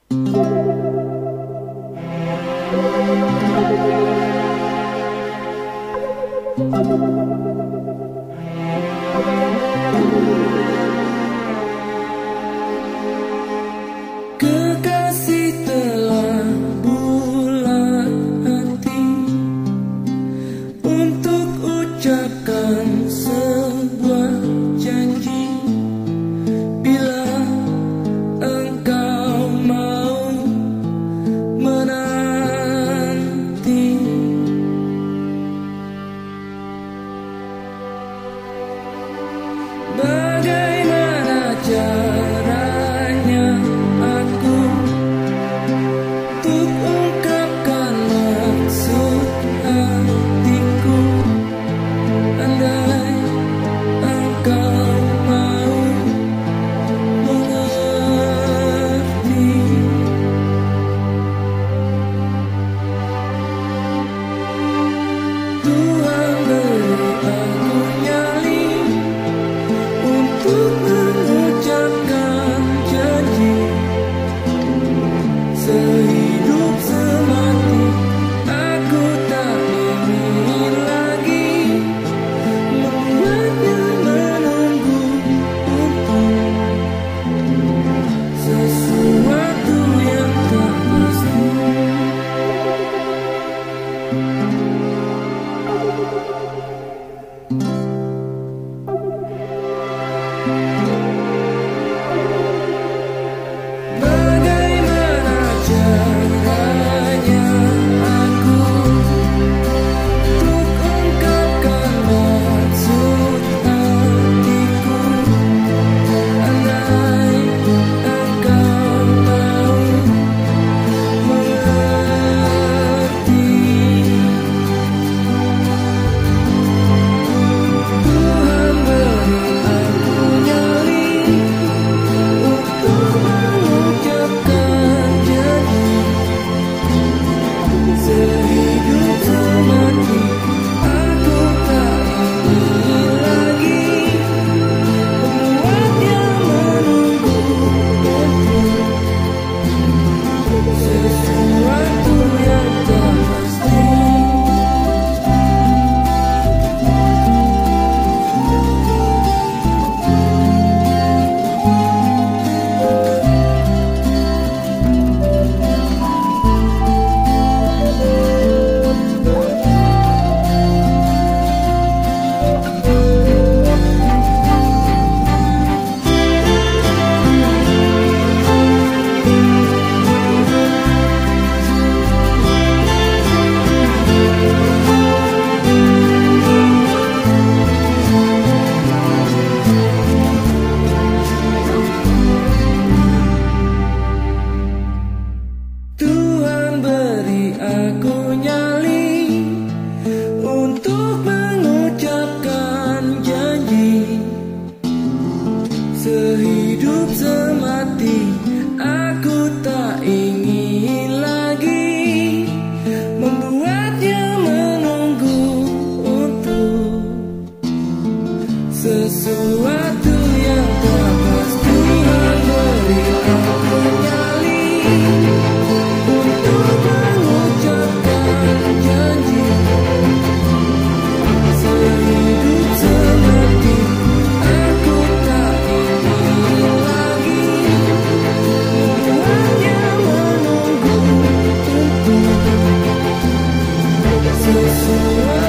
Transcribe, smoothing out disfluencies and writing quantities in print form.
Kekasih telah bulat hati untuk ucapkan sebuah janji. Bila engkau mau menanti, bagaimana caranya aku untuk ungkapkan maksud hatiku? Andai engkau mau mengerti, Tuhan beri aku nyali untuk mengucapkan janji. Sehidup semati aku tak ingin lagi membuatnya menunggu untuk sesuatu yang tak pasti. Bagaimana caranya aku untuk ungkapkan maksud hatiku? Andai engkau mau mengerti, Tuhan beri aku nyali untuk mengucapkan janji. Sehidup semati aku tak ingin lagi membuatnya menunggu untuk sesuatu yang tak pasti. Tuhan beri aku nyali untuk mengucapkan janji. Sehidup semati aku tak ingin lagi membuatnya menunggu untuk sesuatu yang tak pasti. Tuhan beri aku nyali untuk mengucapkan janji. Sehidup semati aku tak ingin lagi membuatnya menunggu untuk sesuatu